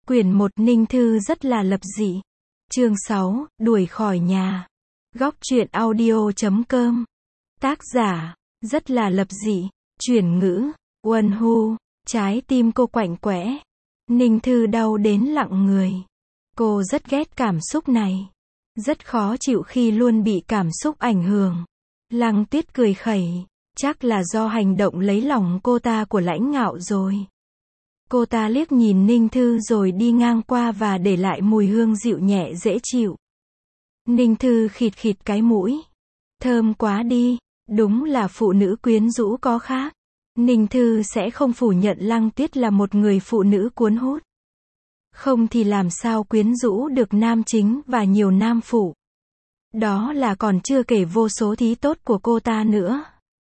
Quyển 1 Ninh Thư rất là lập dị. Chương 6, đuổi khỏi nhà. Góc truyện audio.com. Tác giả, rất là lập dị. Chuyển ngữ, Uân Hu. Trái tim cô quạnh quẽ. Ninh Thư đau đến lặng người. Cô rất ghét cảm xúc này. Rất khó chịu khi luôn bị cảm xúc ảnh hưởng. Lăng Tuyết cười khẩy. Chắc là do hành động lấy lòng cô ta của Lãnh Ngạo rồi. Cô ta liếc nhìn Ninh Thư rồi đi ngang qua và để lại mùi hương dịu nhẹ dễ chịu. Ninh Thư khịt khịt cái mũi. Thơm quá đi, đúng là phụ nữ quyến rũ có khác. Ninh Thư sẽ không phủ nhận Lăng Tuyết là một người phụ nữ cuốn hút. Không thì làm sao quyến rũ được nam chính và nhiều nam phụ. Đó là còn chưa kể vô số thí tốt của cô ta nữa.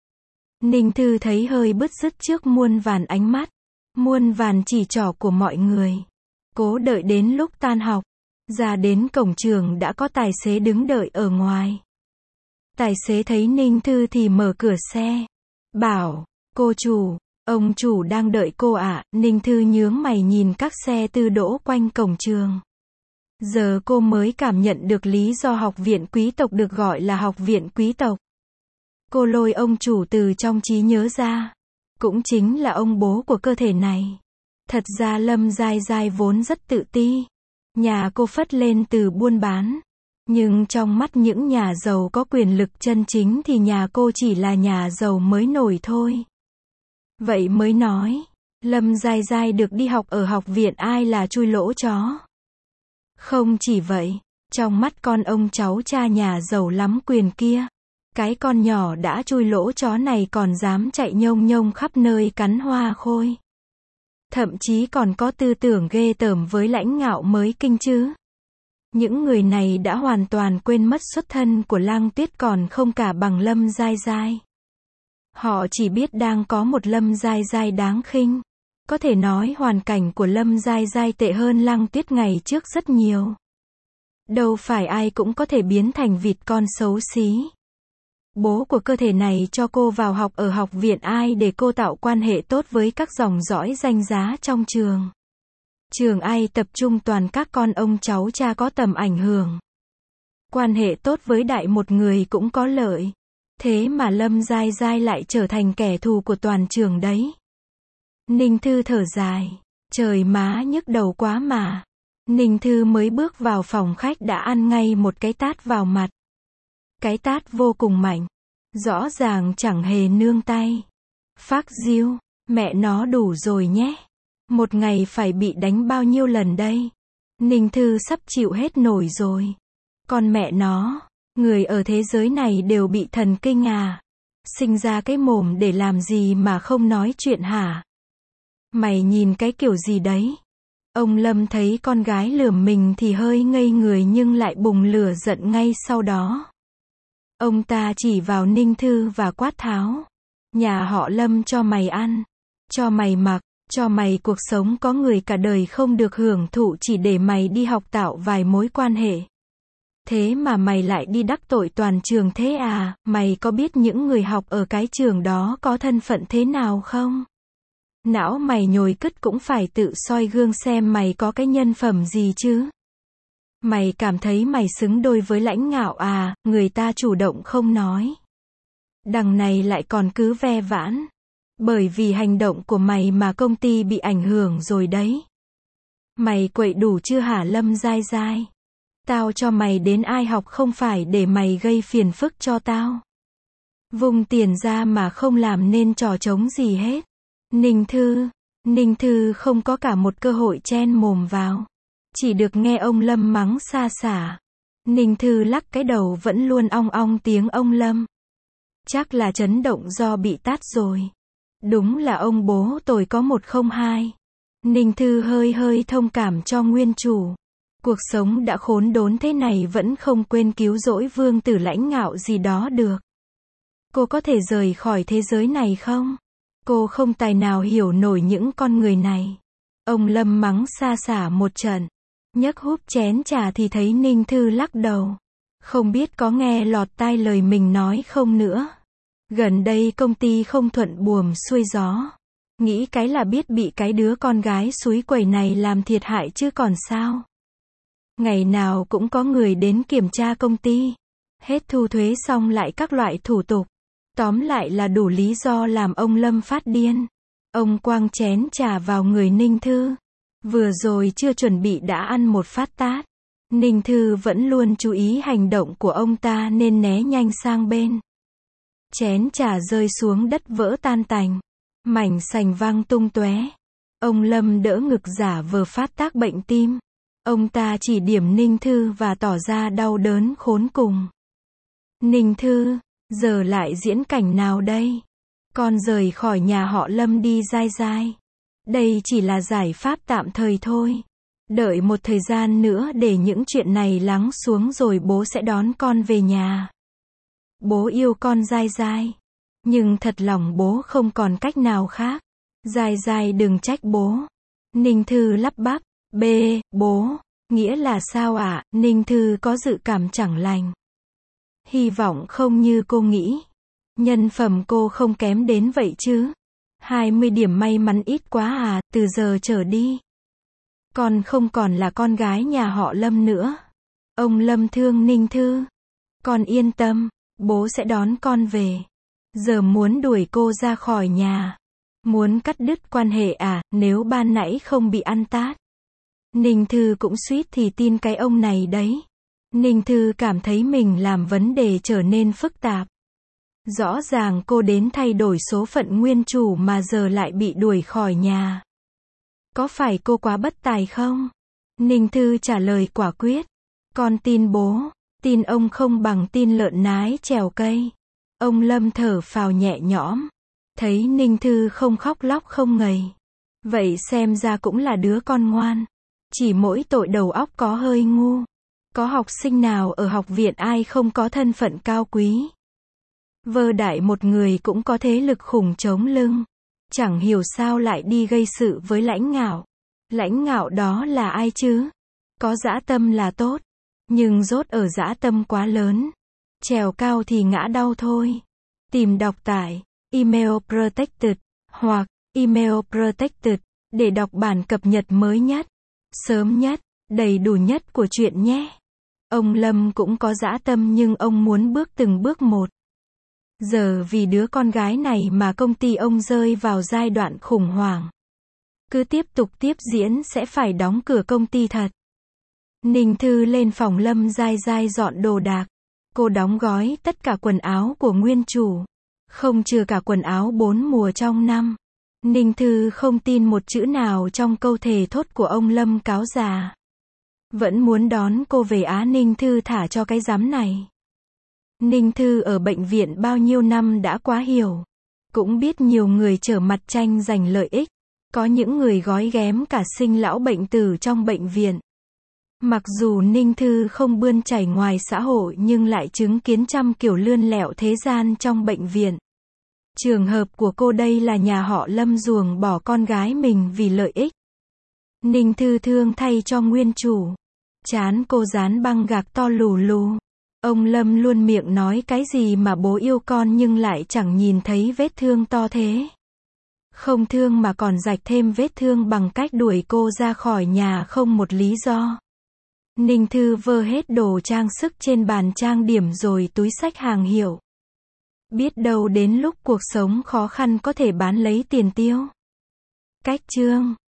Ninh Thư thấy hơi bứt rứt trước muôn vàn ánh mắt, muôn vàn chỉ trỏ của mọi người. Cố đợi đến lúc tan học, ra đến cổng trường đã có tài xế đứng đợi ở ngoài. Tài xế thấy Ninh Thư thì mở cửa xe, bảo, cô chủ, ông chủ đang đợi cô ạ. Ninh Thư nhướng mày nhìn các xe tư đỗ quanh cổng trường. Giờ cô mới cảm nhận được lý do học viện quý tộc được gọi là học viện quý tộc. Cô lôi ông chủ từ trong trí nhớ ra. Cũng chính là ông bố của cơ thể này. Thật ra Lâm Giai Giai vốn rất tự ti. Nhà cô phất lên từ buôn bán. Nhưng trong mắt những nhà giàu có quyền lực chân chính thì nhà cô chỉ là nhà giàu mới nổi thôi. Vậy mới nói, Lâm Giai Giai được đi học ở học viện ai là chui lỗ chó. Không chỉ vậy, trong mắt con ông cháu cha nhà giàu lắm quyền kia, cái con nhỏ đã chui lỗ chó này còn dám chạy nhông nhông khắp nơi cắn hoa khôi. Thậm chí còn có tư tưởng ghê tởm với Lãnh Ngạo mới kinh chứ. Những người này đã hoàn toàn quên mất xuất thân của Lăng Tuyết còn không cả bằng Lâm Giai Giai. Họ chỉ biết đang có một Lâm Giai Giai đáng khinh. Có thể nói hoàn cảnh của Lâm Giai Giai tệ hơn Lăng Tuyết ngày trước rất nhiều. Đâu phải ai cũng có thể biến thành vịt con xấu xí. Bố của cơ thể này cho cô vào học ở học viện ai để cô tạo quan hệ tốt với các dòng dõi danh giá trong trường. Trường ai tập trung toàn các con ông cháu cha có tầm ảnh hưởng. Quan hệ tốt với đại một người cũng có lợi. Thế mà Lâm Giai Giai lại trở thành kẻ thù của toàn trường đấy. Ninh Thư thở dài. Trời má nhức đầu quá mà. Ninh Thư mới bước vào phòng khách đã ăn ngay một cái tát vào mặt. Cái tát vô cùng mạnh. Rõ ràng chẳng hề nương tay. Phác diêu, mẹ nó đủ rồi nhé. Một ngày phải bị đánh bao nhiêu lần đây? Ninh Thư sắp chịu hết nổi rồi. Con mẹ nó, người ở thế giới này đều bị thần kinh à? Sinh ra cái mồm để làm gì mà không nói chuyện hả? Mày nhìn cái kiểu gì đấy? Ông Lâm thấy con gái lườm mình thì hơi ngây người nhưng lại bùng lửa giận ngay sau đó. Ông ta chỉ vào Ninh Thư và quát tháo. Nhà họ Lâm cho mày ăn, cho mày mặc, cho mày cuộc sống có người cả đời không được hưởng thụ chỉ để mày đi học tạo vài mối quan hệ. Thế mà mày lại đi đắc tội toàn trường thế à? Mày có biết những người học ở cái trường đó có thân phận thế nào không? Não mày nhồi cứt cũng phải tự soi gương xem mày có cái nhân phẩm gì chứ. Mày cảm thấy mày xứng đôi với Lãnh Ngạo à? Người ta chủ động không nói. Đằng này lại còn cứ ve vãn. Bởi vì hành động của mày mà công ty bị ảnh hưởng rồi đấy. Mày quậy đủ chưa hả Lâm Giai Giai? Tao cho mày đến ai học không phải để mày gây phiền phức cho tao. Vung tiền ra mà không làm nên trò trống gì hết. Ninh Thư không có cả một cơ hội chen mồm vào. Chỉ được nghe ông Lâm mắng xa xả. Ninh Thư lắc cái đầu vẫn luôn ong ong tiếng ông Lâm. Chắc là chấn động do bị tát rồi. Đúng là ông bố tôi có 102. Ninh Thư hơi thông cảm cho nguyên chủ. Cuộc sống đã khốn đốn thế này vẫn không quên cứu rỗi vương tử Lãnh Ngạo gì đó được. Cô có thể rời khỏi thế giới này không? Cô không tài nào hiểu nổi những con người này. Ông Lâm mắng xa xả một trận. Nhấc húp chén trà thì thấy Ninh Thư lắc đầu. Không biết có nghe lọt tai lời mình nói không nữa. Gần đây công ty không thuận buồm xuôi gió. Nghĩ cái là biết bị cái đứa con gái xúi quẩy này làm thiệt hại chứ còn sao. Ngày nào cũng có người đến kiểm tra công ty. Hết thu thuế xong lại các loại thủ tục. Tóm lại là đủ lý do làm ông Lâm phát điên. Ông quăng chén trà vào người Ninh Thư. Vừa rồi chưa chuẩn bị đã ăn một phát tát. Ninh Thư vẫn luôn chú ý hành động của ông ta nên né nhanh sang bên. Chén trà rơi xuống đất vỡ tan tành. Mảnh sành văng tung tóe. Ông Lâm đỡ ngực giả vờ phát tác bệnh tim. Ông ta chỉ điểm Ninh Thư và tỏ ra đau đớn khốn cùng. Ninh Thư, giờ lại diễn cảnh nào đây? Con rời khỏi nhà họ Lâm đi dai dai. Đây chỉ là giải pháp tạm thời thôi. Đợi một thời gian nữa để những chuyện này lắng xuống rồi bố sẽ đón con về nhà. Bố yêu con dai dai. Nhưng thật lòng bố không còn cách nào khác. Dai dai đừng trách bố. Ninh Thư lắp bắp. Bố, nghĩa là sao ạ? Ninh Thư có dự cảm chẳng lành. Hy vọng không như cô nghĩ. Nhân phẩm cô không kém đến vậy chứ. 20 điểm may mắn ít quá à, từ giờ trở đi. Con không còn là con gái nhà họ Lâm nữa. Ông Lâm thương Ninh Thư. Con yên tâm, bố sẽ đón con về. Giờ muốn đuổi cô ra khỏi nhà. Muốn cắt đứt quan hệ à, nếu ban nãy không bị ăn tát. Ninh Thư cũng suýt thì tin cái ông này đấy. Ninh Thư cảm thấy mình làm vấn đề trở nên phức tạp. Rõ ràng cô đến thay đổi số phận nguyên chủ mà giờ lại bị đuổi khỏi nhà. Có phải cô quá bất tài không? Ninh Thư trả lời quả quyết. Con tin bố, tin ông không bằng tin lợn nái trèo cây. Ông Lâm thở phào nhẹ nhõm. Thấy Ninh Thư không khóc lóc không ngầy. Vậy xem ra cũng là đứa con ngoan. Chỉ mỗi tội đầu óc có hơi ngu. Có học sinh nào ở học viện ai không có thân phận cao quý. Vơ đại một người cũng có thế lực khủng chống lưng. Chẳng hiểu sao lại đi gây sự với Lãnh Ngạo. Lãnh Ngạo đó là ai chứ? Có dã tâm là tốt. Nhưng dốt ở dã tâm quá lớn. Trèo cao thì ngã đau thôi. Tìm đọc tại Email Protected hoặc Email Protected để đọc bản cập nhật mới nhất, sớm nhất, đầy đủ nhất của truyện nhé. Ông Lâm cũng có dã tâm nhưng ông muốn bước từng bước một. Giờ vì đứa con gái này mà công ty ông rơi vào giai đoạn khủng hoảng. Cứ tiếp tục tiếp diễn sẽ phải đóng cửa công ty thật. Ninh Thư lên phòng Lâm dai dai dọn đồ đạc. Cô đóng gói tất cả quần áo của nguyên chủ. Không chừa cả quần áo 4 mùa trong năm. Ninh Thư không tin một chữ nào trong câu thề thốt của ông Lâm cáo già. Vẫn muốn đón cô về Á. Ninh Thư thả cho cái giám này. Ninh Thư ở bệnh viện bao nhiêu năm đã quá hiểu. Cũng biết nhiều người trở mặt tranh giành lợi ích. Có những người gói ghém cả sinh lão bệnh tử trong bệnh viện. Mặc dù Ninh Thư không bươn chảy ngoài xã hội nhưng lại chứng kiến trăm kiểu lươn lẹo thế gian trong bệnh viện. Trường hợp của cô đây là nhà họ Lâm ruồng bỏ con gái mình vì lợi ích. Ninh Thư thương thay cho nguyên chủ. Trán cô dán băng gạc to lù lù. Ông Lâm luôn miệng nói cái gì mà bố yêu con nhưng lại chẳng nhìn thấy vết thương to thế. Không thương mà còn rạch thêm vết thương bằng cách đuổi cô ra khỏi nhà không một lý do. Ninh Thư vơ hết đồ trang sức trên bàn trang điểm rồi túi xách hàng hiệu. Biết đâu đến lúc cuộc sống khó khăn có thể bán lấy tiền tiêu. Cách chương